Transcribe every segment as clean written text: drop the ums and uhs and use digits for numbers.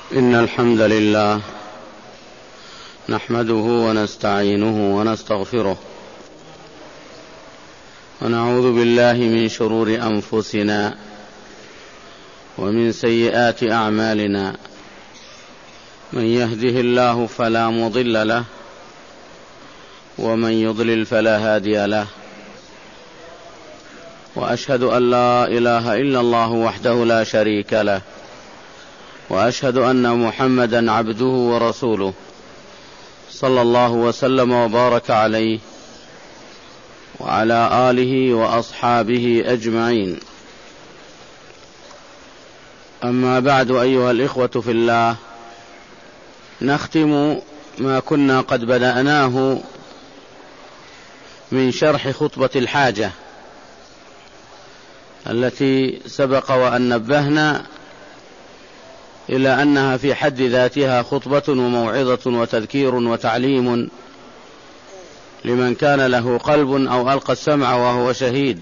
إن الحمد لله نحمده ونستعينه ونستغفره ونعوذ بالله من شرور أنفسنا ومن سيئات أعمالنا. من يهده الله فلا مضل له ومن يضلل فلا هادي له، وأشهد أن لا إله إلا الله وحده لا شريك له، وأشهد أن محمدا عبده ورسوله صلى الله وسلم وبارك عليه وعلى آله وأصحابه أجمعين. أما بعد، أيها الإخوة في الله، نختم ما كنا قد بدأناه من شرح خطبة الحاجة التي سبق وأن نبهنا إلى أنها في حد ذاتها خطبة وموعظة وتذكير وتعليم لمن كان له قلب أو ألقى السمع وهو شهيد،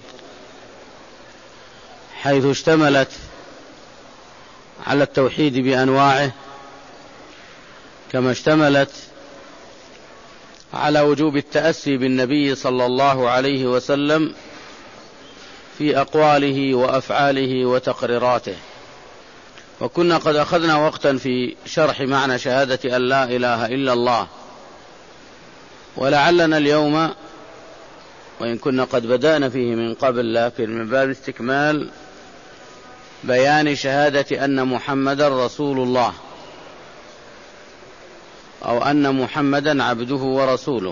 حيث اشتملت على التوحيد بأنواعه، كما اشتملت على وجوب التأسي بالنبي صلى الله عليه وسلم في أقواله وأفعاله وتقريراته. وكنا قد أخذنا وقتا في شرح معنى شهادة أن لا إله إلا الله، ولعلنا اليوم، وإن كنا قد بدأنا فيه من قبل، لكن من باب استكمال بيان شهادة أن محمدا رسول الله، أو أن محمدا عبده ورسوله.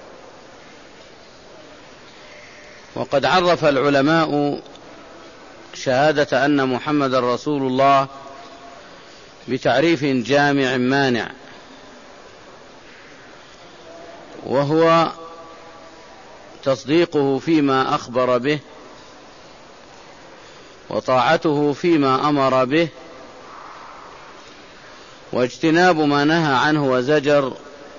وقد عرف العلماء شهادة أن محمدا رسول الله بتعريف جامع مانع، وهو تصديقه فيما أخبر به، وطاعته فيما أمر به، واجتناب ما نهى عنه وزجر،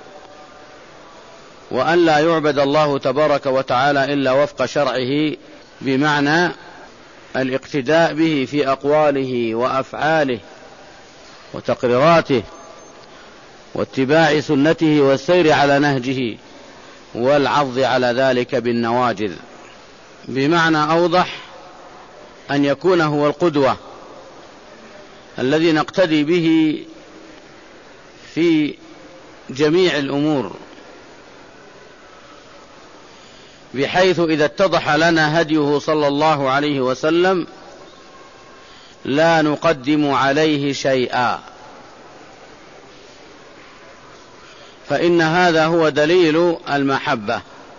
وأن لا يعبد الله تبارك وتعالى إلا وفق شرعه، بمعنى الاقتداء به في أقواله وأفعاله وتقريراته، واتباع سنته والسير على نهجه، والعض على ذلك بالنواجذ. بمعنى أوضح، أن يكون هو القدوة الذي نقتدي به في جميع الأمور، بحيث إذا اتضح لنا هديه صلى الله عليه وسلم لا نقدم عليه شيئا، فإن هذا هو دليل المحبة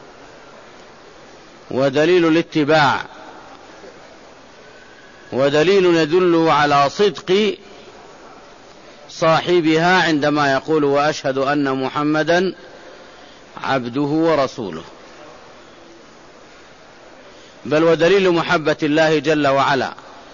ودليل الاتباع، ودليل يدل على صدق صاحبها عندما يقول وأشهد أن محمدا عبده ورسوله، بل ودليل محبة الله جل وعلا،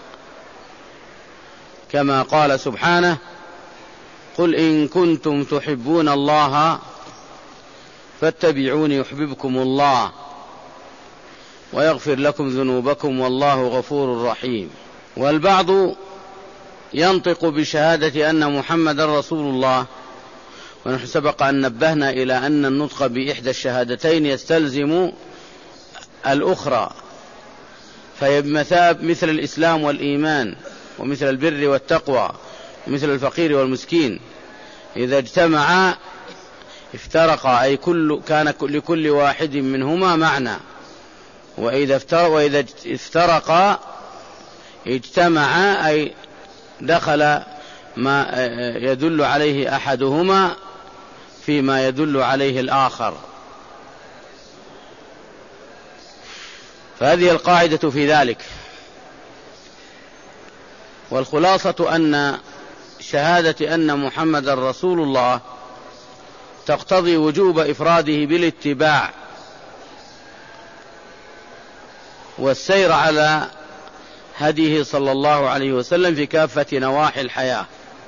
كما قال سبحانه: قل إن كنتم تحبون الله فاتبعوني يحببكم الله ويغفر لكم ذنوبكم والله غفور رحيم. والبعض ينطق بشهادة أن محمد رسول الله، ونحن سبق أن نبهنا إلى أن النطق بإحدى الشهادتين يستلزم الأخرى، فبمثاب مثل الإسلام والإيمان، ومثل البر والتقوى، ومثل الفقير والمسكين، إذا اجتمعا افترقا، أي كان لكل واحد منهما معنى، وإذا افترقا اجتمعا، أي دخل ما يدل عليه أحدهما فيما يدل عليه الآخر. فهذه القاعدة في ذلك. والخلاصة أن شهادة أن محمد رسول الله تقتضي وجوب إفراده بالاتباع والسير على هديه صلى الله عليه وسلم في كافة نواحي الحياة.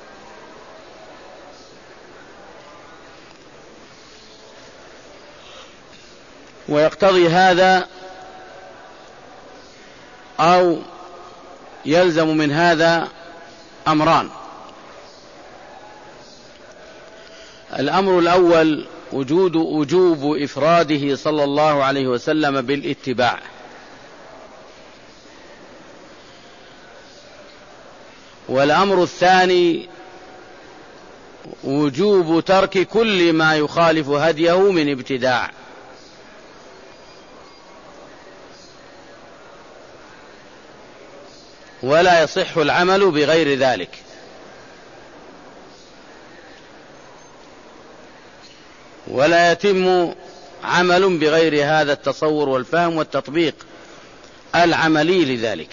ويقتضي هذا أو يلزم من هذا أمران: الأمر الأول وجوب إفراده صلى الله عليه وسلم بالاتباع، والأمر الثاني وجوب ترك كل ما يخالف هديه من ابتداع. ولا يصح العمل بغير ذلك. ولا يتم عمل بغير هذا التصور والفهم والتطبيق العملي لذلك،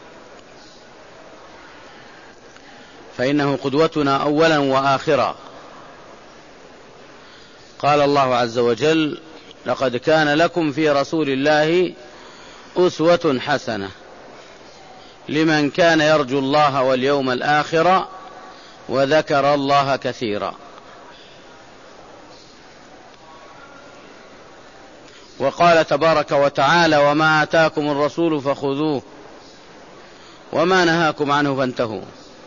فإنه قدوتنا أولا وآخرا. قال الله عز وجل: لقد كان لكم في رسول الله أسوة حسنة لمن كان يرجو الله واليوم الآخر وذكر الله كثيرا. وقال تبارك وتعالى: وما آتاكم الرسول فخذوه وما نهاكم عنه فانتهوا.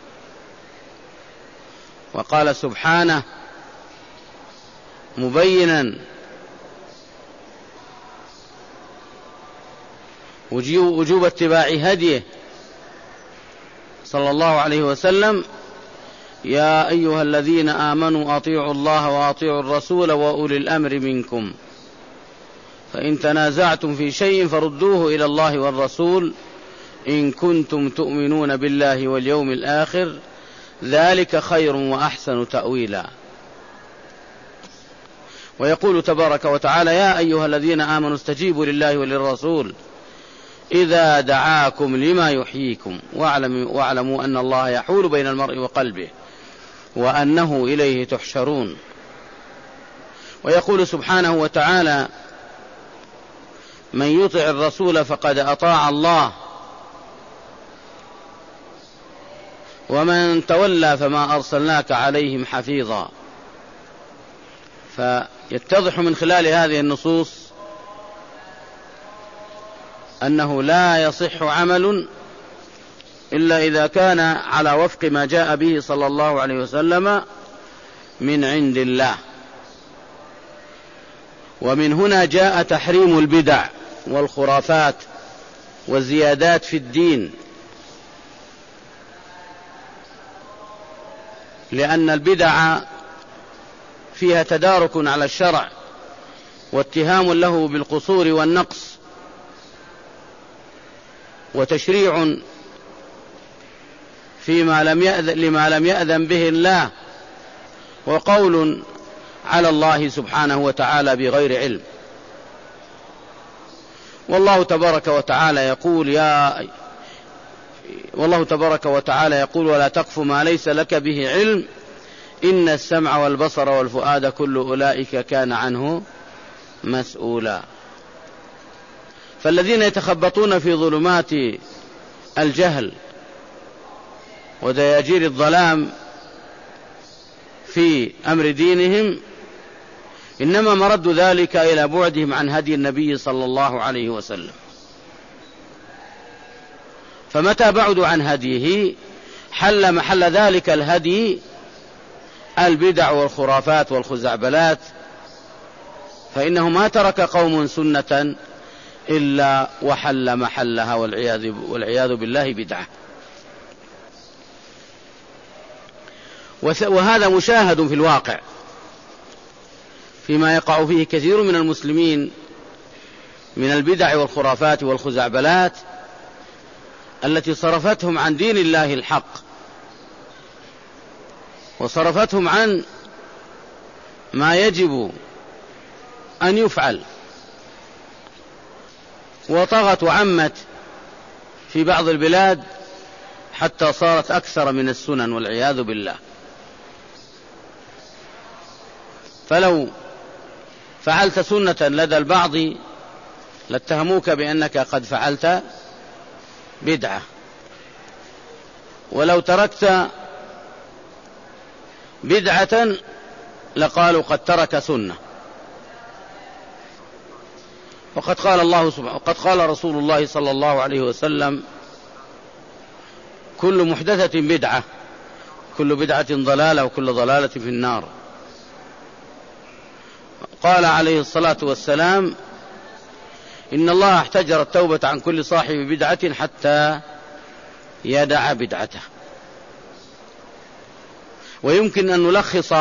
وقال سبحانه مبينا وجوب اتباع هديه صلى الله عليه وسلم: يا أيها الذين آمنوا أطيعوا الله وأطيعوا الرسول وأولي الأمر منكم فإن تنازعتم في شيء فردوه إلى الله والرسول إن كنتم تؤمنون بالله واليوم الآخر ذلك خير وأحسن تأويلا. ويقول تبارك وتعالى: يا أيها الذين آمنوا استجيبوا لله وللرسول إذا دعاكم لما يحييكم واعلموا أن الله يحول بين المرء وقلبه وأنه إليه تحشرون. ويقول سبحانه وتعالى: من يطع الرسول فقد أطاع الله ومن تولى فما أرسلناك عليهم حفيظا. فيتضح من خلال هذه النصوص أنه لا يصح عمل إلا إذا كان على وفق ما جاء به صلى الله عليه وسلم من عند الله. ومن هنا جاء تحريم البدع والخرافات والزيادات في الدين، لأن البدع فيها تدارك على الشرع واتهام له بالقصور والنقص وتشريع لما لم يأذن به الله وقول على الله سبحانه وتعالى بغير علم. والله تبارك وتعالى يقول ولا تقف ما ليس لك به علم إن السمع والبصر والفؤاد كل أولئك كان عنه مسؤولا. فالذين يتخبطون في ظلمات الجهل ودياجير الظلام في أمر دينهم إنما مرد ذلك إلى بعدهم عن هدي النبي صلى الله عليه وسلم. فمتى بعدوا عن هديه حل محل ذلك الهدي البدع والخرافات والخزعبلات، فإنه ما ترك قوم سنة إلا وحل محلها والعياذ بالله بدعة. وهذا مشاهد في الواقع فيما يقع فيه كثير من المسلمين من البدع والخرافات والخزعبلات التي صرفتهم عن دين الله الحق وصرفتهم عن ما يجب أن يفعل، وطغت وعمت في بعض البلاد حتى صارت أكثر من السنن والعياذ بالله. فلو فعلت سنة لدى البعض لاتهموك بأنك قد فعلت بدعة، ولو تركت بدعة لقالوا قد ترك سنة. وقد قال رسول الله صلى الله عليه وسلم: كل محدثة بدعة، كل بدعة ضلالة، وكل ضلالة في النار. قال عليه الصلاة والسلام: إن الله احتجر التوبة عن كل صاحب بدعة حتى يدع بدعته. ويمكن أن نلخص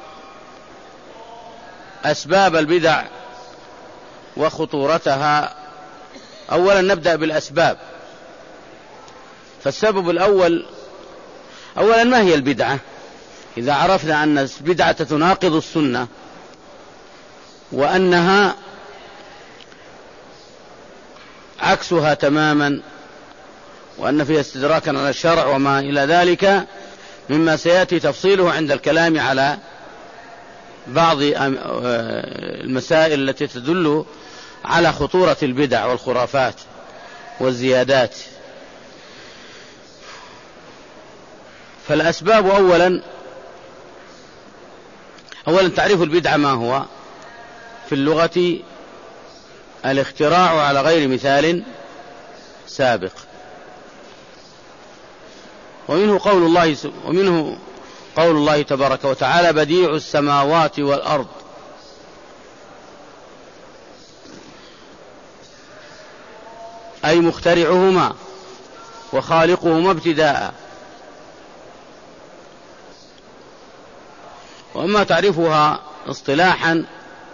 أسباب البدع وخطورتها. أولا نبدأ بالأسباب. فالسبب الأول، أولا ما هي البدعة؟ إذا عرفنا أن البدعة تناقض السنة وأنها عكسها تماما وأن فيها استدراكا على الشرع وما إلى ذلك مما سيأتي تفصيله عند الكلام على بعض المسائل التي تدل على خطورة البدع والخرافات والزيادات. فالأسباب أولا تعريف البدعة ما هو؟ في اللغة الاختراع على غير مثال سابق. ومنه قول الله تبارك وتعالى: بديع السماوات والأرض. أي مخترعهما وخالقهما ابتداء. وأما تعرفها اصطلاحا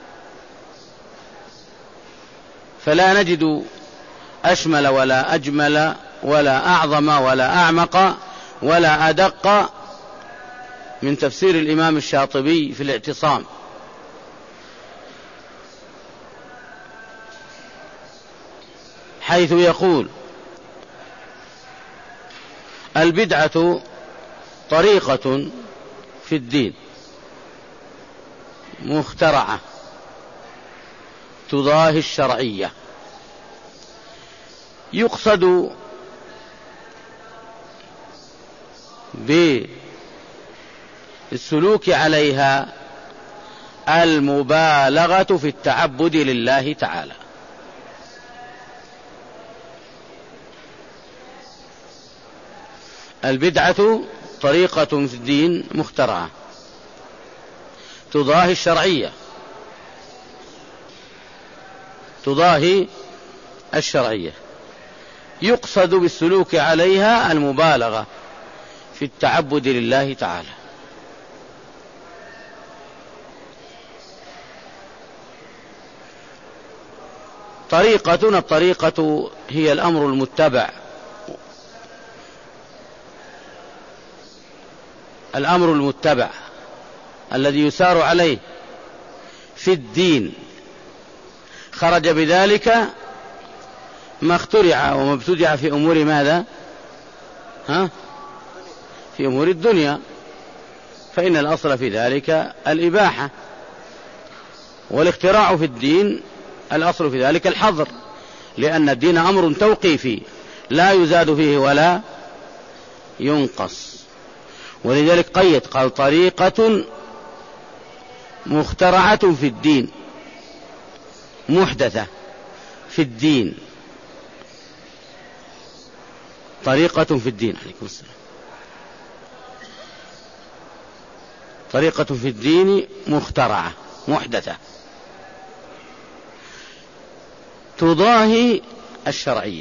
فلا نجد أشمل ولا أجمل ولا أعظم ولا أعمق ولا أدق من تفسير الإمام الشاطبي في الاعتصام، حيث يقول: البدعة طريقة في الدين مخترعة تضاهي الشرعية، يقصد بالسلوك عليها المبالغة في التعبد لله تعالى. البدعة طريقة في الدين مخترعة تضاهي الشرعية، يقصد بالسلوك عليها المبالغة في التعبد لله تعالى. طريقتنا الطريقة هي الأمر المتبع الذي يسار عليه في الدين، خرج بذلك ما اخترع وما ابتدع في أمور ماذا؟ في أمور الدنيا، فإن الأصل في ذلك الإباحة، والاختراع في الدين الأصل في ذلك الحظر، لأن الدين أمر توقيفي لا يزاد فيه ولا ينقص. ولذلك قال طريقة مخترعة في الدين، محدثة في الدين، طريقة في الدين. عليكم السلام. طريقة في الدين مخترعة محدثة تضاهي الشرعية،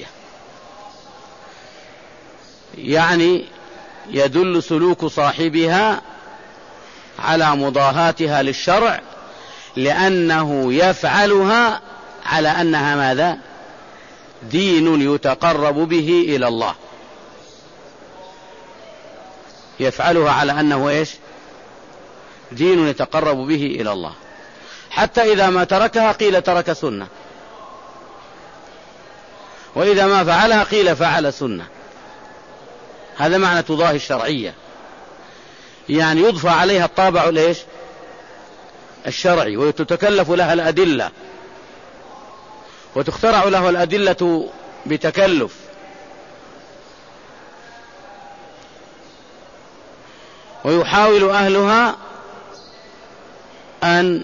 يعني يدل سلوك صاحبها على مضاهاتها للشرع، لأنه يفعلها على أنها ماذا؟ دين يتقرب به إلى الله. يفعلها على أنه إيش؟ دين يتقرب به إلى الله، حتى إذا ما تركها قيل ترك سنة، وإذا ما فعلها قيل فعل سنة. هذا معنى تضاهي الشرعية، يعني يضفى عليها الطابع ليش؟ الشرعي، وتتكلف لها الأدلة، وتخترع له الأدلة بتكلف. ويحاول أهلها أن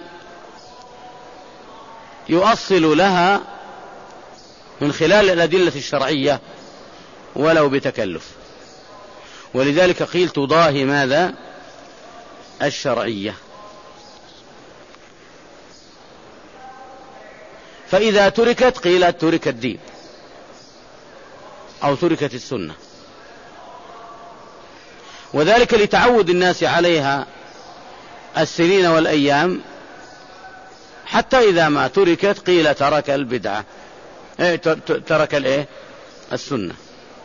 يؤصلوا لها من خلال الأدلة الشرعية ولو بتكلف. ولذلك قيل تضاهي ماذا؟ الشرعية. فإذا تركت قيل ترك الدين أو تركت السنة، وذلك لتعود الناس عليها السنين والأيام، حتى إذا ما تركت قيل ترك البدعة، ترك السنة.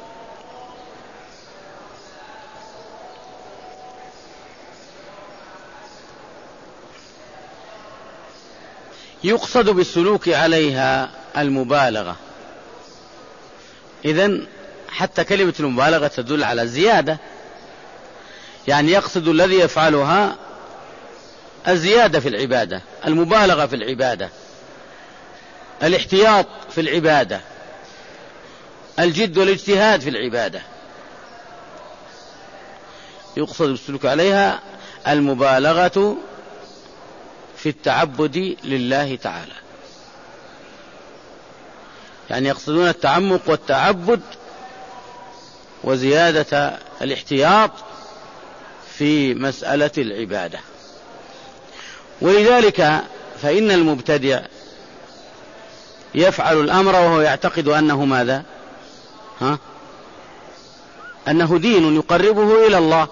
يقصد بالسلوك عليها المبالغة. إذن حتى كلمة المبالغة تدل على الزيادة، يعني يقصد الذي يفعلها الزيادة في العبادة، المبالغة في العبادة، الاحتياط في العبادة، الجد والاجتهاد في العبادة. يقصد بالسلوك عليها المبالغة في التعبد لله تعالى، يعني يقصدون التعمق والتعبد وزيادة الاحتياط في مسألة العبادة. ولذلك فإن المبتدع يفعل الأمر وهو يعتقد أنه ماذا؟ أنه دين يقربه إلى الله.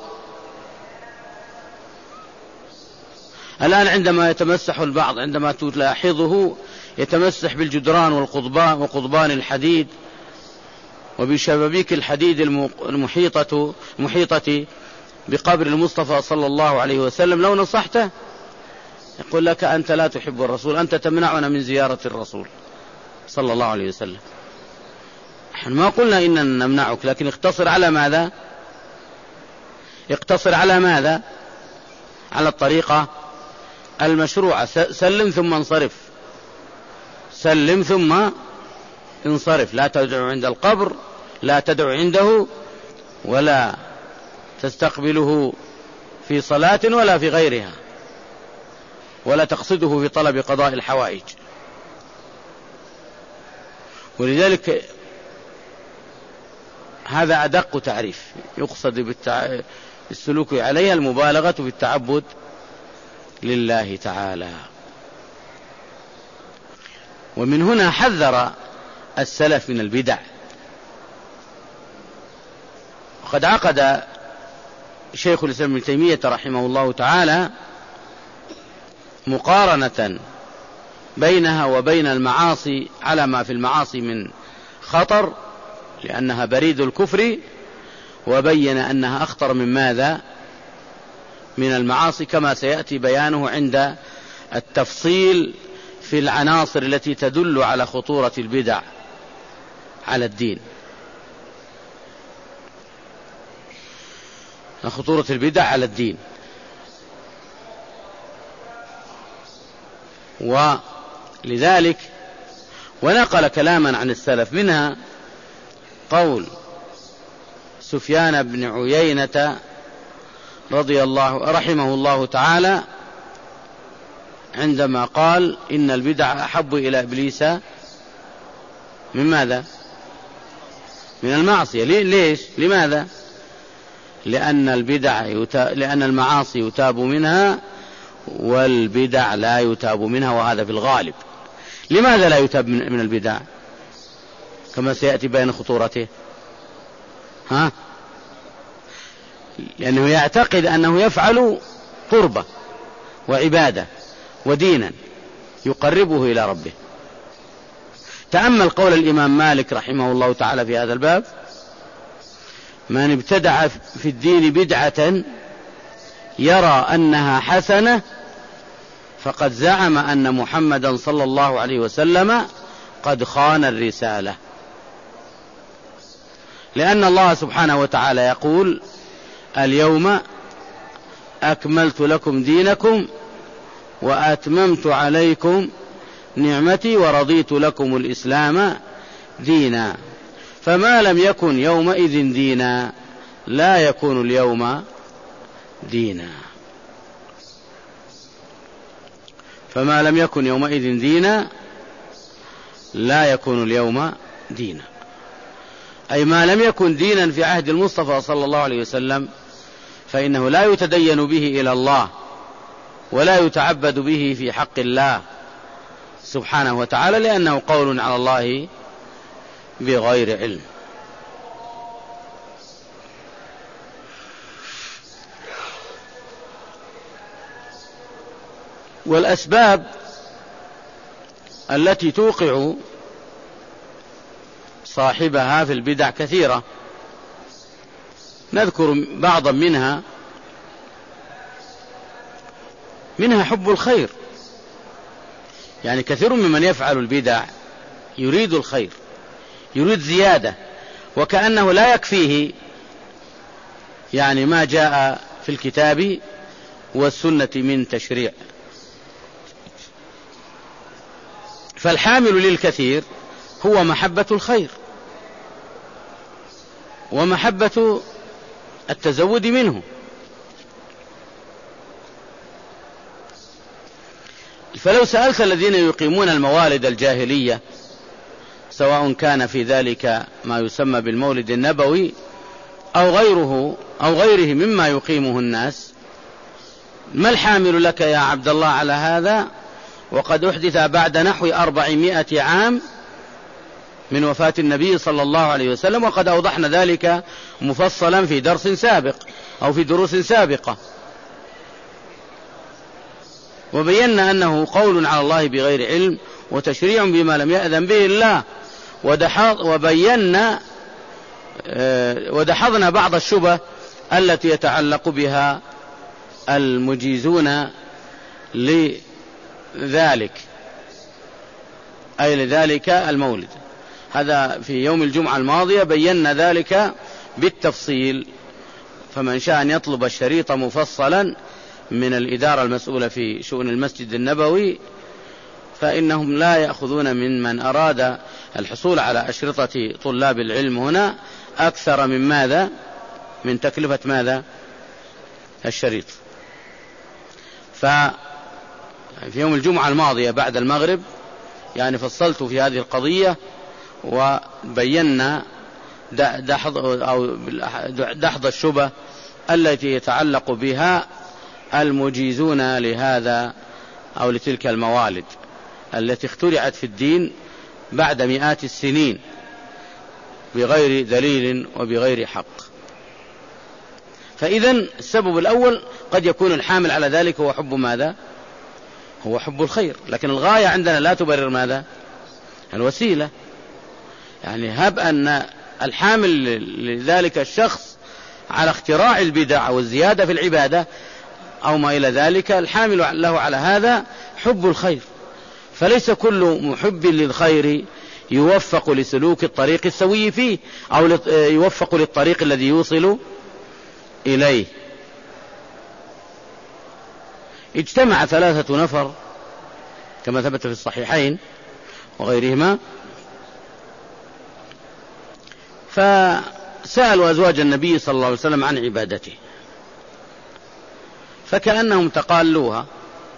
الآن عندما يتمسح البعض، عندما تلاحظه يتمسح بالجدران وقضبان الحديد وبشبابيك الحديد المحيطة بقبر المصطفى صلى الله عليه وسلم، لو نصحته يقول لك أنت لا تحب الرسول، أنت تمنعنا من زيارة الرسول صلى الله عليه وسلم. نحن ما قلنا إننا نمنعك، لكن اقتصر على ماذا؟ اقتصر على ماذا؟ على الطريقة المشروعة، سلم ثم انصرف، سلم ثم انصرف، لا تدعو عند القبر، لا تدعو عنده، ولا تستقبله في صلاة ولا في غيرها، ولا تقصده في طلب قضاء الحوائج. ولذلك هذا أدق تعريف، يقصد بالسلوك عليها المبالغة في التعبد لله تعالى. ومن هنا حذر السلف من البدع. وقد عقد شيخ الإسلام ابن تيمية رحمه الله تعالى مقارنة بينها وبين المعاصي على ما في المعاصي من خطر، لأنها بريد الكفر، وبين أنها أخطر من ماذا؟ من المعاصي، كما سيأتي بيانه عند التفصيل في العناصر التي تدل على خطورة البدع على الدين. خطورة البدع على الدين. ولذلك ونقل كلاما عن السلف، منها قول سفيان بن عيينة رحمه الله تعالى عندما قال إن البدع أحب إلى إبليس من ماذا؟ من المعصية. ليش؟ لماذا؟ لأن المعاصي يتاب منها والبدع لا يتاب منها، وهذا في الغالب. لماذا لا يتاب من البدع كما سيأتي بين خطورته؟ لأنه يعتقد أنه يفعل قربة وعبادة ودينا يقربه إلى ربه. تأمل قول الإمام مالك رحمه الله تعالى في هذا الباب: من ابتدع في الدين بدعة يرى أنها حسنة فقد زعم أن محمدا صلى الله عليه وسلم قد خان الرسالة. لأن الله سبحانه وتعالى يقول: اليوم أكملت لكم دينكم وأتممت عليكم نعمتي ورضيت لكم الإسلام دينا. فما لم يكن يومئذ دينا لا يكون اليوم دينا. فما لم يكن يومئذ دينا لا يكون اليوم دينا، أي ما لم يكن دينا في عهد المصطفى صلى الله عليه وسلم فإنه لا يتدين به إلى الله ولا يتعبد به في حق الله سبحانه وتعالى، لأنه قول على الله بغير علم. والأسباب التي توقع صاحبها في البدع كثيرة، نذكر بعضا منها حب الخير. يعني كثير ممن يفعل البدع يريد الخير، يريد زيادة، وكأنه لا يكفيه يعني ما جاء في الكتاب والسنة من تشريع. فالحامل للكثير هو محبة الخير ومحبة التزود منه. فلو سألت الذين يقيمون الموالد الجاهلية، سواء كان في ذلك ما يسمى بالمولد النبوي أو غيره مما يقيمه الناس، ما الحامل لك يا عبد الله على هذا وقد أحدث بعد نحو 400 عام من وفاة النبي صلى الله عليه وسلم، وقد أوضحنا ذلك مفصلا في درس سابق أو في دروس سابقة، وبينا أنه قول على الله بغير علم وتشريع بما لم يأذن به الله، ودحضنا بعض الشبه التي يتعلق بها المجيزون لذلك، أي لذلك المولد. هذا في يوم الجمعة الماضية بينا ذلك بالتفصيل، فمن شاء أن يطلب الشريط مفصلا من الإدارة المسؤولة في شؤون المسجد النبوي، فإنهم لا يأخذون من أراد الحصول على أشرطة طلاب العلم هنا أكثر من ماذا؟ من تكلفة ماذا؟ الشريط. ففي يوم الجمعة الماضية بعد المغرب يعني فصلت في هذه القضية، وبينا دحض الشبه التي يتعلق بها المجيزون لهذا أو لتلك الموالد التي اخترعت في الدين بعد مئات السنين بغير دليل وبغير حق. فإذن السبب الأول قد يكون الحامل على ذلك هو حب ماذا؟ هو حب الخير، لكن الغاية عندنا لا تبرر ماذا؟ الوسيلة. يعني هب أن الحامل لذلك الشخص على اختراع البدع والزيادة في العبادة أو ما إلى ذلك، الحامل له على هذا حب الخير، فليس كل محب للخير يوفق لسلوك الطريق السوي فيه أو يوفق للطريق الذي يوصل إليه. اجتمع 3 نفر كما ثبت في الصحيحين وغيرهما، فسألوا أزواج النبي صلى الله عليه وسلم عن عبادته، فكأنهم تقالوها،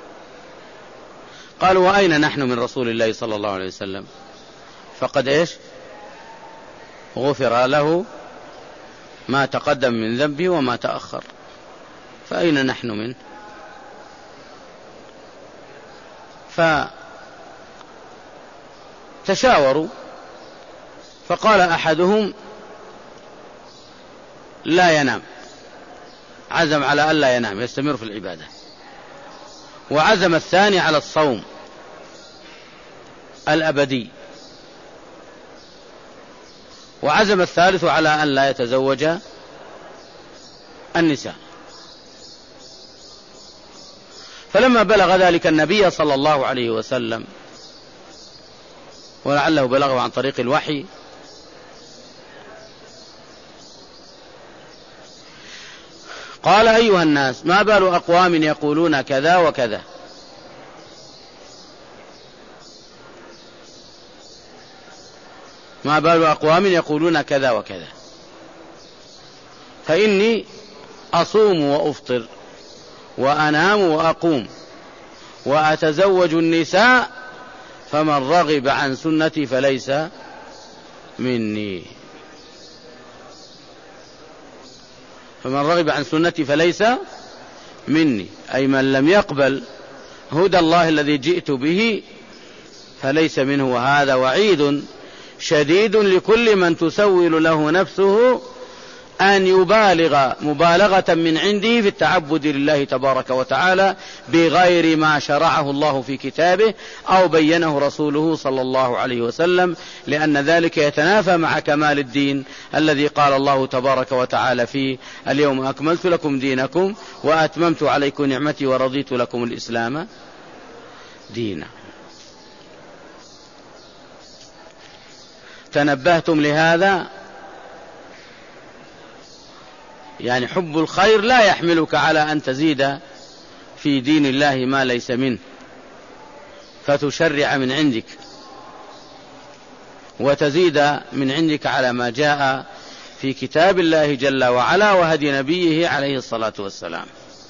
قالوا: وأين نحن من رسول الله صلى الله عليه وسلم؟ فقد إيش؟ غفر له ما تقدم من ذنبه وما تأخر، فأين نحن منه؟ فتشاوروا، فقال أحدهم: لا ينام، عزم على ألا ينام، يستمر في العبادة. وعزم الثاني على الصوم الأبدي. وعزم الثالث على أن لا يتزوج النساء. فلما بلغ ذلك النبي صلى الله عليه وسلم، ولعله بلغه عن طريق الوحي، قال: أيها الناس، ما بال أقوام يقولون كذا وكذا؟ ما بال أقوام يقولون كذا وكذا؟ فإني أصوم وأفطر وأنام وأقوم وأتزوج النساء، فمن رغب عن سنتي فليس مني. فمن رغب عن سنتي فليس مني، أي من لم يقبل هدى الله الذي جئت به فليس منه. وهذا وعيد شديد لكل من تسول له نفسه أن يبالغ مبالغة من عنده في التعبد لله تبارك وتعالى بغير ما شرعه الله في كتابه أو بينه رسوله صلى الله عليه وسلم، لأن ذلك يتنافى مع كمال الدين الذي قال الله تبارك وتعالى فيه: اليوم أكملت لكم دينكم وأتممت عليكم نعمتي ورضيت لكم الإسلام دينا. تنبهتم لهذا؟ يعني حب الخير لا يحملك على أن تزيد في دين الله ما ليس منه فتشرع من عندك وتزيد من عندك على ما جاء في كتاب الله جل وعلا وهدي نبيه عليه الصلاة والسلام،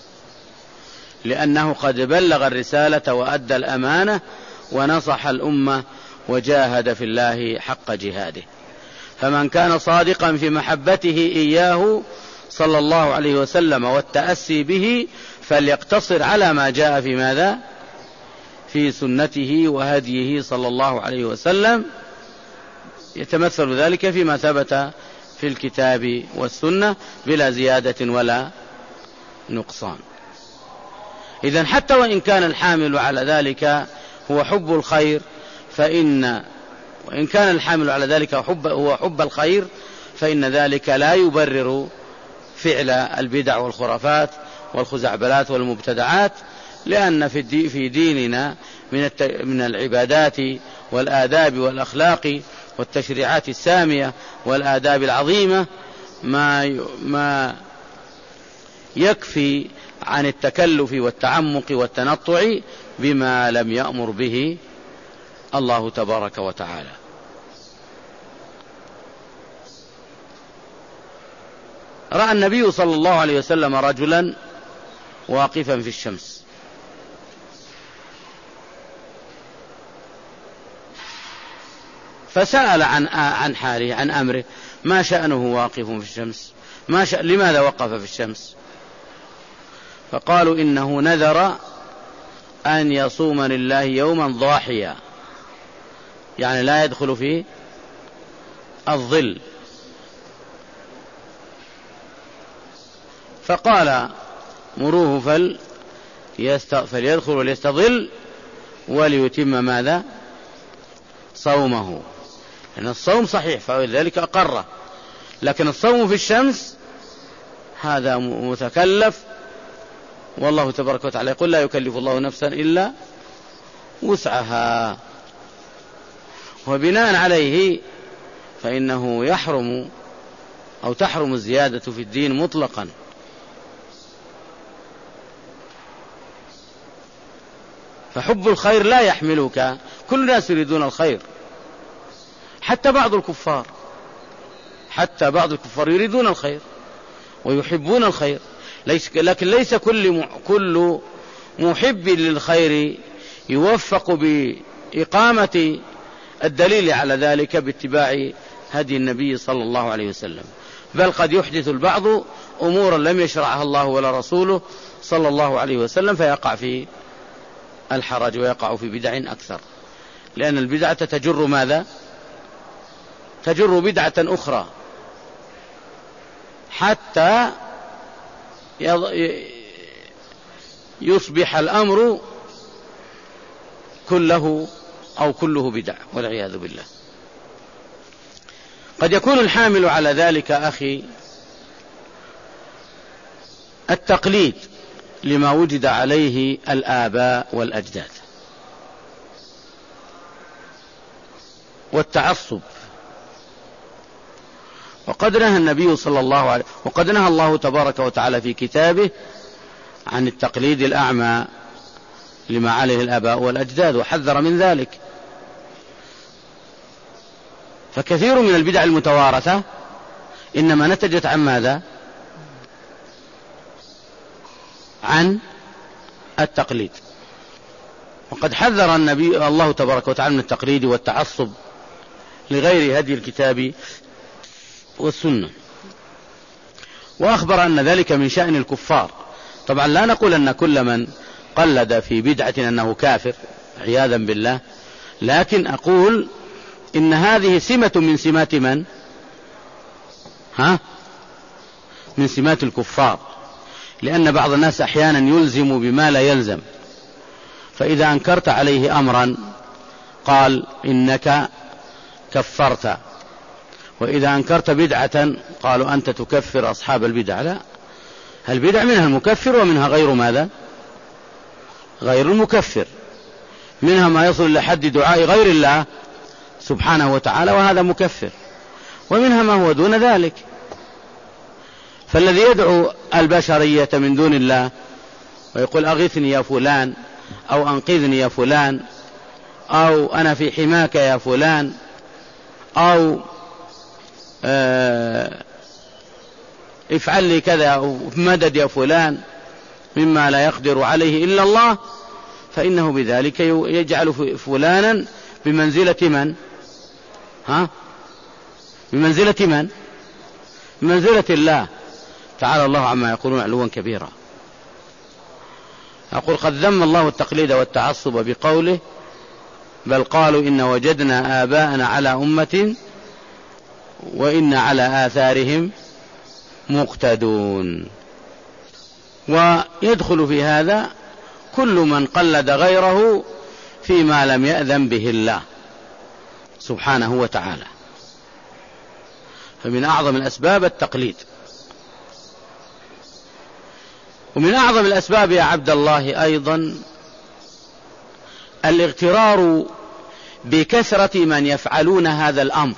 لأنه قد بلغ الرسالة وأدى الأمانة ونصح الأمة وجاهد في الله حق جهاده. فمن كان صادقا في محبته إياه صلى الله عليه وسلم والتأسي به فليقتصر على ما جاء في ماذا؟ في سنته وهديه صلى الله عليه وسلم، يتمثل ذلك فيما ثبت في الكتاب والسنة بلا زيادة ولا نقصان. إذن حتى وإن كان الحامل على ذلك هو حب الخير وإن كان الحامل على ذلك هو حب الخير فإن ذلك لا يبرر فعل البدع والخرافات والخزعبلات والمبتدعات، لأن في ديننا من العبادات والآداب والأخلاق والتشريعات السامية والآداب العظيمة ما يكفي عن التكلف والتعمق والتنطع بما لم يأمر به الله تبارك وتعالى. رأى النبي صلى الله عليه وسلم رجلا واقفا في الشمس فسأل عن حاله عن أمره: ما شأنه واقف في الشمس؟ لماذا وقف في الشمس؟ فقالوا: إنه نذر أن يصوم لله يوما ضاحيا، يعني لا يدخل في الظل. فقال: مروه فليدخل وليستظل وليتم ماذا؟ صومه. لأن الصوم صحيح فلذلك أقره، لكن الصوم في الشمس هذا متكلف، والله تبارك وتعالى يقول: لا يكلف الله نفسا إلا وسعها. وبناء عليه فإنه يحرم أو تحرم الزيادة في الدين مطلقا. فحب الخير لا يحملك، كل الناس يريدون الخير، حتى بعض الكفار يريدون الخير ويحبون الخير، لكن ليس كل محب للخير يوفق بإقامة الدليل على ذلك باتباع هدي النبي صلى الله عليه وسلم، بل قد يحدث البعض أمورا لم يشرعها الله ولا رسوله صلى الله عليه وسلم فيقع في الحرج ويقع في بدع أكثر، لأن البدعة تجر ماذا؟ تجر بدعة أخرى حتى يصبح الأمر كله أو كله بدع والعياذ بالله. قد يكون الحامل على ذلك أخي التقليد لما وجد عليه الآباء والأجداد، والتعصب. وقد نهى النبي صلى الله عليه وقد نهى الله تبارك وتعالى في كتابه عن التقليد الأعمى لما عليه الآباء والأجداد وحذر من ذلك. فكثير من البدع المتوارثة إنما نتجت عن ماذا؟ عن التقليد. وقد حذر النبي الله تبارك وتعالى من التقليد والتعصب لغير هدي الكتاب والسنة، وأخبر أن ذلك من شأن الكفار. طبعا لا نقول أن كل من قلد في بدعة أنه كافر عياذا بالله، لكن أقول إن هذه سمة من سمات من؟ من سمات الكفار، لأن بعض الناس أحيانا يلزم بما لا يلزم، فإذا أنكرت عليه أمرا قال إنك كفرت، وإذا أنكرت بدعة قالوا أنت تكفر أصحاب البدع. لا، البدع منها المكفر ومنها غير ماذا؟ غير المكفر، منها ما يصل لحد دعاء غير الله سبحانه وتعالى وهذا مكفر، ومنها ما هو دون ذلك. فالذي يدعو البشرية من دون الله ويقول أغثني يا فلان أو أنقذني يا فلان أو أنا في حماك يا فلان أو افعل لي كذا أو مدد يا فلان مما لا يقدر عليه إلا الله، فإنه بذلك يجعل فلانا بمنزلة من؟ بمنزلة من؟ بمنزلة الله تعالى الله عما يقولون علوا كبيرا. أقول قد ذم الله التقليد والتعصب بقوله بل قالوا إن وجدنا آباءنا على أمة وإن على آثارهم مقتدون. ويدخل في هذا كل من قلد غيره فيما لم يأذن به الله سبحانه وتعالى، فمن أعظم الأسباب التقليد. ومن أعظم الأسباب يا عبد الله أيضا الاغترار بكثرة من يفعلون هذا الأمر.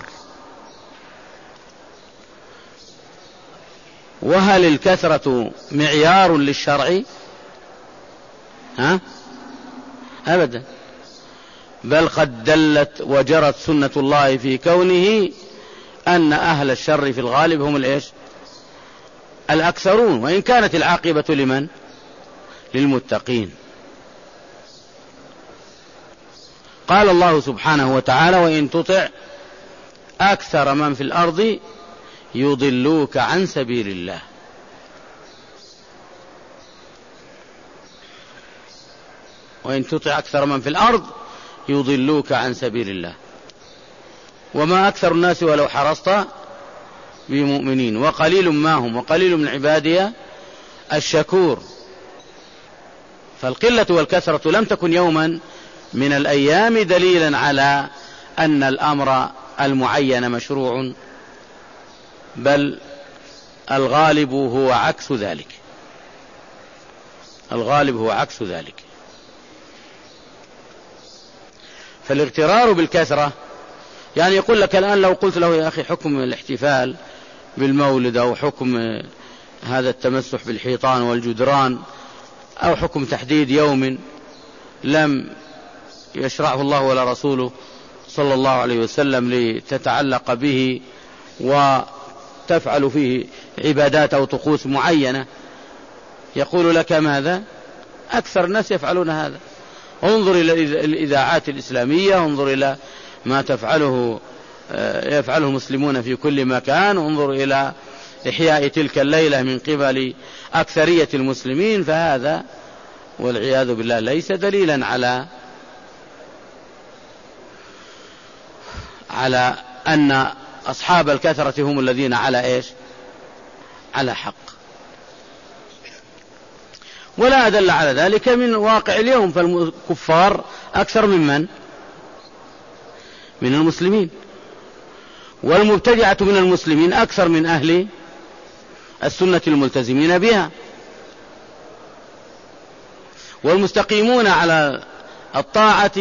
وهل الكثرة معيار للشرع؟ أبدا، بل قد دلت وجرت سنة الله في كونه أن أهل الشر في الغالب هم الأكثرون، وإن كانت العاقبة لمن؟ للمتقين. قال الله سبحانه وتعالى وإن تطع أكثر من في الأرض يضلوك عن سبيل الله. وإن تطع أكثر من في الأرض يضلوك عن سبيل الله وما أكثر الناس ولو حرصت بمؤمنين وقليل ما هم وقليل من عبادي الشكور. فالقلة والكثرة لم تكن يوما من الأيام دليلا على أن الأمر المعين مشروع، بل الغالب هو عكس ذلك. الغالب هو عكس ذلك. فالاغترار بالكثرة يعني يقول لك الآن لو قلت له يا أخي حكم الاحتفال بالمولد أو حكم هذا التمسح بالحيطان والجدران أو حكم تحديد يوم لم يشرعه الله ولا رسوله صلى الله عليه وسلم لتتعلق به وتفعل فيه عبادات أو طقوس معينة، يقول لك ماذا؟ أكثر الناس يفعلون هذا. انظر إلى الإذاعات الإسلامية، انظر إلى ما يفعله المسلمون في كل مكان، انظر إلى إحياء تلك الليلة من قبل أكثرية المسلمين، فهذا والعياذ بالله ليس دليلا على أن أصحاب الكثرة هم الذين على إيش؟ على حق. ولا أدل على ذلك من واقع اليوم، فالكفار أكثر من المسلمين، والمبتدعة من المسلمين أكثر من أهل السنة الملتزمين بها، والمستقيمون على الطاعة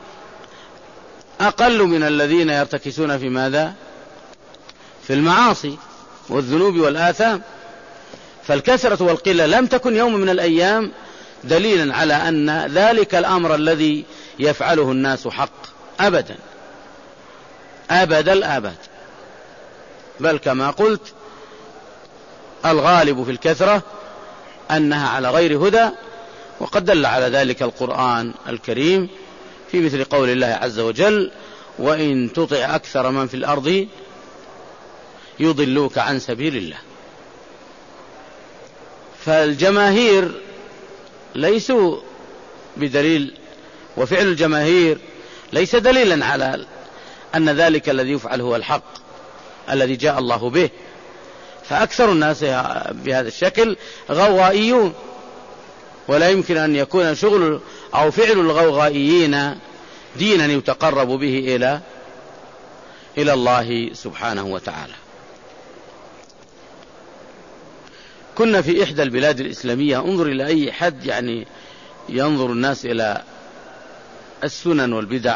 أقل من الذين يرتكسون في ماذا؟ في المعاصي والذنوب والآثام. فالكثرة والقلة لم تكن يوم من الأيام دليلا على أن ذلك الأمر الذي يفعله الناس حق، أبدا أبد الآباد. بل كما قلت الغالب في الكثرة أنها على غير هدى، وقد دل على ذلك القرآن الكريم في مثل قول الله عز وجل وإن تطع أكثر من في الأرض يضلوك عن سبيل الله. فالجماهير ليسوا بدليل، وفعل الجماهير ليس دليلا على أن ذلك الذي يفعل هو الحق الذي جاء الله به. فأكثر الناس بهذا الشكل غوغائيون، ولا يمكن أن يكون شغل أو فعل الغوغائيين دينا يتقرب به إلى الله سبحانه وتعالى. كنا في إحدى البلاد الإسلامية، انظر إلى أي حد يعني ينظر الناس إلى السنن والبدع،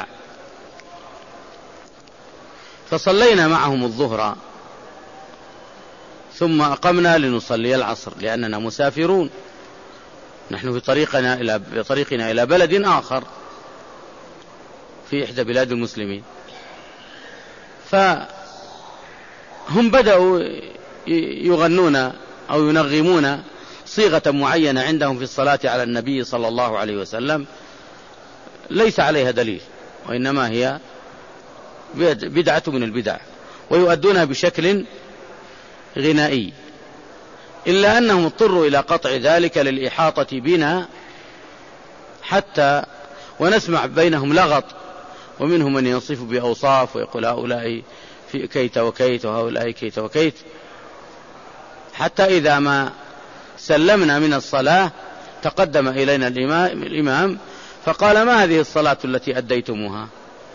فصلينا معهم الظهر ثم أقمنا لنصلي العصر لأننا مسافرون، نحن في طريقنا إلى بلد آخر في إحدى بلاد المسلمين. فهم بدأوا يغنون أو ينغمون صيغة معينة عندهم في الصلاة على النبي صلى الله عليه وسلم ليس عليها دليل، وإنما هي بدعة من البدع، ويؤدونها بشكل غنائي، إلا أنهم اضطروا إلى قطع ذلك للإحاطة بنا حتى ونسمع بينهم لغط، ومنهم من ينصف بأوصاف ويقول هؤلاء في كيت وكيت وهؤلاء كيت وكيت، حتى إذا ما سلمنا من الصلاة تقدم إلينا الإمام فقال: ما هذه الصلاة التي أديتموها؟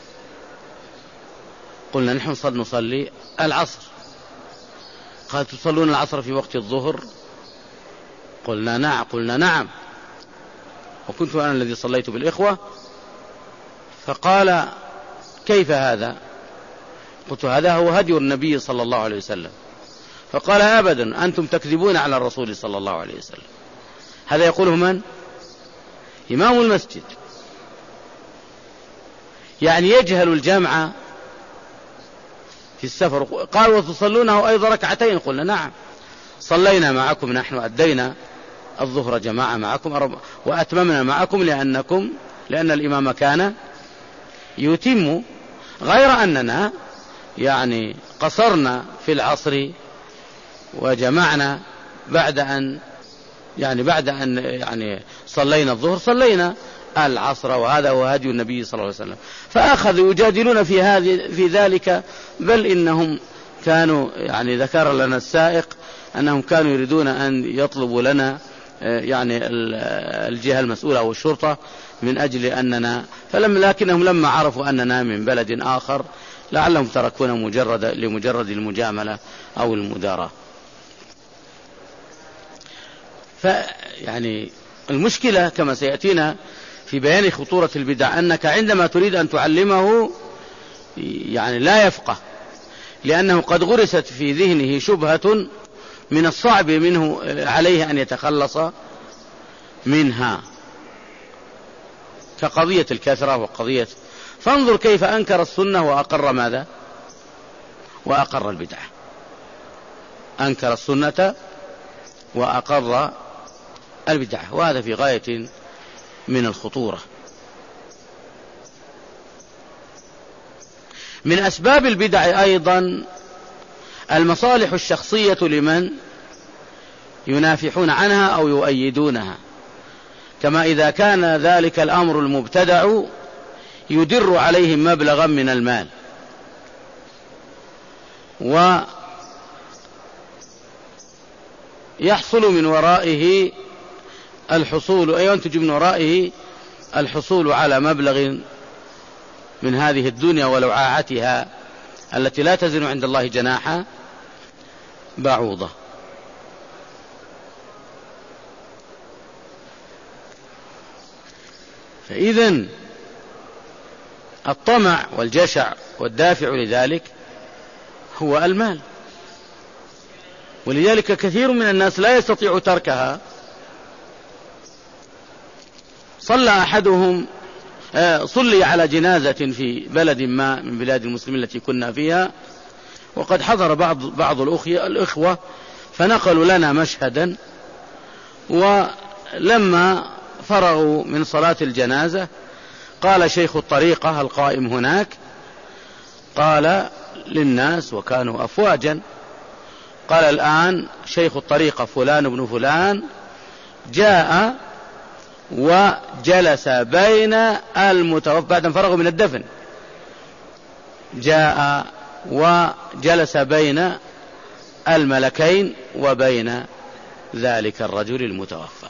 قلنا: نحن نصلي العصر. قال: تصلون العصر في وقت الظهر؟ قلنا: نعم، وكنت أنا الذي صليت بالإخوة. فقال: كيف هذا؟ قلت: هذا هو هدي النبي صلى الله عليه وسلم. فقال: أبدا، أنتم تكذبون على الرسول صلى الله عليه وسلم. هذا يقوله من؟ إمام المسجد، يعني يجهل الجمع في السفر. قال: وتصلونه أيضا ركعتين؟ قلنا: نعم، صلينا معكم، نحن أدينا الظهر جماعة معكم وأتممنا معكم لأن الإمام كان يتم، غير أننا يعني قصرنا في العصر وجمعنا بعد أن صلينا الظهر صلينا العصر، وهذا هو هدي النبي صلى الله عليه وسلم. فأخذوا يجادلون في ذلك، بل إنهم كانوا ذكر لنا السائق أنهم كانوا يريدون أن يطلبوا لنا الجهة المسؤولة أو الشرطة من أجل أننا لكنهم لما عرفوا أننا من بلد آخر لعلهم تركونا لمجرد المجاملة أو المداراة. المشكلة كما سيأتينا في بيان خطورة البدع أنك عندما تريد أن تعلمه لا يفقه، لأنه قد غرست في ذهنه شبهة من الصعب منه عليه أن يتخلص منها، كقضية الكثرة وقضية. فانظر كيف أنكر السنة وأقر ماذا؟ وأقر البدعة. أنكر السنة وأقر البدعة، وهذا في غاية من الخطورة. من أسباب البدع أيضا المصالح الشخصية لمن ينافحون عنها أو يؤيدونها، كما إذا كان ذلك الأمر المبتدع يدر عليهم مبلغا من المال، ويحصل من ورائه ينتج من ورائه الحصول على مبلغ من هذه الدنيا ولوعاعتها التي لا تزن عند الله جناح بعوضة. فإذن الطمع والجشع والدافع لذلك هو المال، ولذلك كثير من الناس لا يستطيع تركها. صلي على جنازة في بلد ما من بلاد المسلمين التي كنا فيها، وقد حضر بعض الأخوة فنقلوا لنا مشهدا، ولما فرغوا من صلاة الجنازة قال شيخ الطريقة القائم هناك، قال للناس وكانوا أفواجا، قال: الآن شيخ الطريقة فلان بن فلان جاء وجلس بين المتوفى بعد أن فرغوا من الدفن، جاء وجلس بين الملكين وبين ذلك الرجل المتوفى،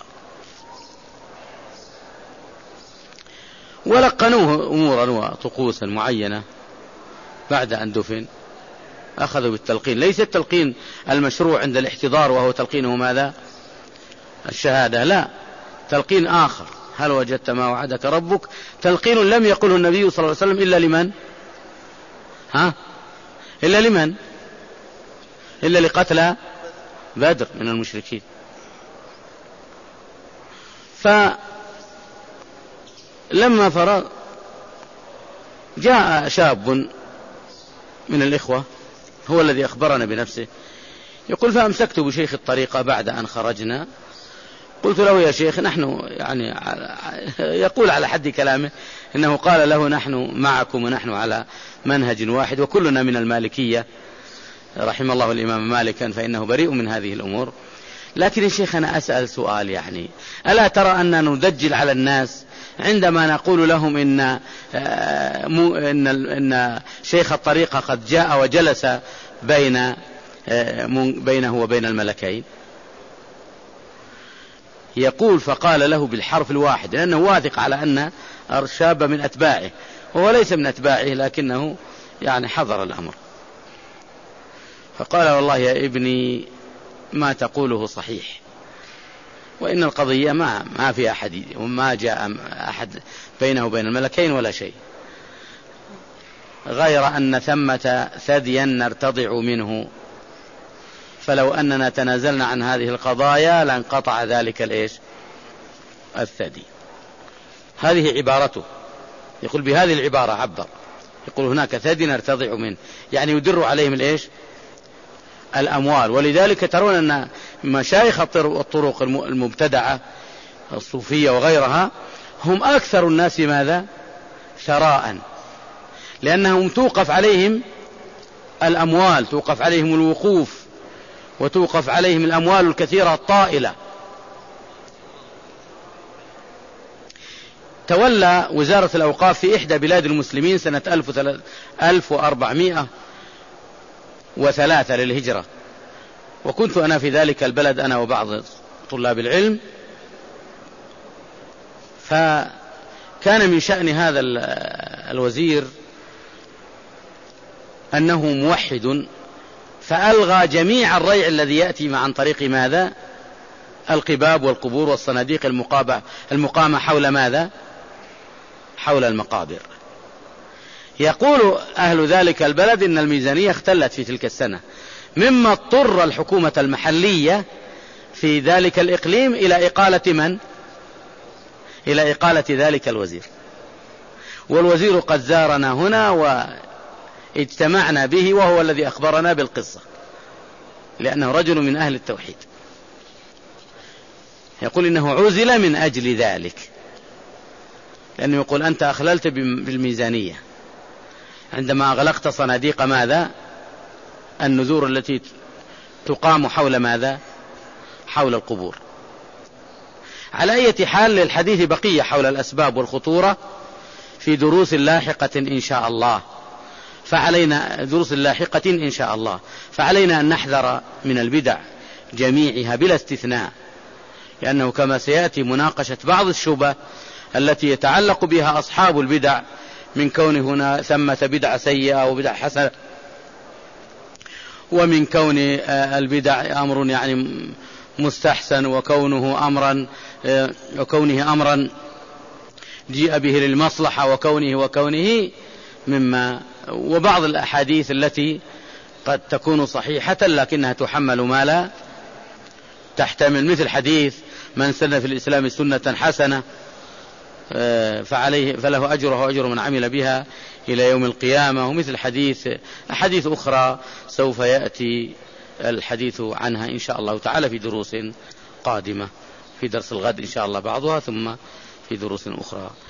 ولقنوه أمورا وطقوسا معينة بعد أن دفن. أخذوا بالتلقين، ليس التلقين المشروع عند الاحتضار وهو تلقينه ماذا؟ الشهادة، لا، تلقين آخر. هل وجدت ما وعدك ربك؟ تلقين لم يقله النبي صلى الله عليه وسلم إلا لمن؟ إلا لمن؟ إلا لقتلى بدر من المشركين. فلما فرغ جاء شاب من الإخوة هو الذي أخبرنا بنفسه، يقول: فأمسكت بشيخ الطريقة بعد أن خرجنا، قلت له: يا شيخ، نحن يعني يقول على حد كلامه إنه قال له: نحن معكم ونحن على منهج واحد وكلنا من المالكية، رحم الله الإمام مالكا فإنه بريء من هذه الأمور. لكن يا شيخ أنا أسأل سؤال، يعني ألا ترى أننا ندجل على الناس عندما نقول لهم إن شيخ الطريقة قد جاء وجلس بينه وبين الملكين؟ يقول: فقال له بالحرف الواحد، لأنه واثق على أن الشاب من أتباعه، وهو ليس من أتباعه لكنه يعني حضر الأمر، فقال: والله يا ابني ما تقوله صحيح، وإن القضية ما في أحد وما جاء أحد بينه وبين الملكين ولا شيء، غير أن ثمة ثديا نرتضع منه، فلو أننا تنازلنا عن هذه القضايا لانقطع ذلك الثدي. هذه عبارته، يقول بهذه العبارة عبر، يقول: هناك ثدي نرتضع منه، يعني يدر عليهم الأموال. ولذلك ترون أن مشايخ الطرق المبتدعة الصوفية وغيرها هم أكثر الناس ماذا؟ ثراء، لأنهم توقف عليهم الأموال، توقف عليهم الوقوف، وتوقف عليهم الأموال الكثيرة الطائلة. تولى وزارة الأوقاف في إحدى بلاد المسلمين سنة 1403 للهجرة، وكنت أنا في ذلك البلد أنا وبعض طلاب العلم. فكان من شأن هذا الوزير أنه موحد، فألغى جميع الريع الذي يأتي عن طريق ماذا؟ القباب والقبور والصناديق المقامة حول ماذا؟ حول المقابر. يقول أهل ذلك البلد إن الميزانية اختلت في تلك السنة، مما اضطر الحكومة المحلية في ذلك الإقليم إلى إقالة من؟ إلى إقالة ذلك الوزير. والوزير قد زارنا هنا واجتمعنا به، وهو الذي أخبرنا بالقصة، لأنه رجل من أهل التوحيد. يقول إنه عزل من أجل ذلك، لأنه يقول: أنت أخللت بالميزانية عندما أغلقت صناديق ماذا؟ النذور التي تقام حول ماذا؟ حول القبور. على أي حال، للحديث بقية حول الأسباب والخطورة في دروس لاحقة إن شاء الله، فعلينا أن نحذر من البدع جميعها بلا استثناء، لأنه كما سيأتي مناقشة بعض الشبه التي يتعلق بها أصحاب البدع، من كون هنا ثمة بدعة سيئة وبدع حسنة، ومن كون البدع أمر يعني مستحسن، وكونه أمرا جيء به للمصلحة، وكونه مما، وبعض الأحاديث التي قد تكون صحيحة لكنها تحمل ما لا تحتمل، مثل حديث: من سن في الإسلام سنة حسنة فله أجره وأجر من عمل بها إلى يوم القيامة، ومثل أحاديث أخرى سوف يأتي الحديث عنها إن شاء الله تعالى في دروس قادمة، في درس الغد إن شاء الله بعضها، ثم في دروس أخرى.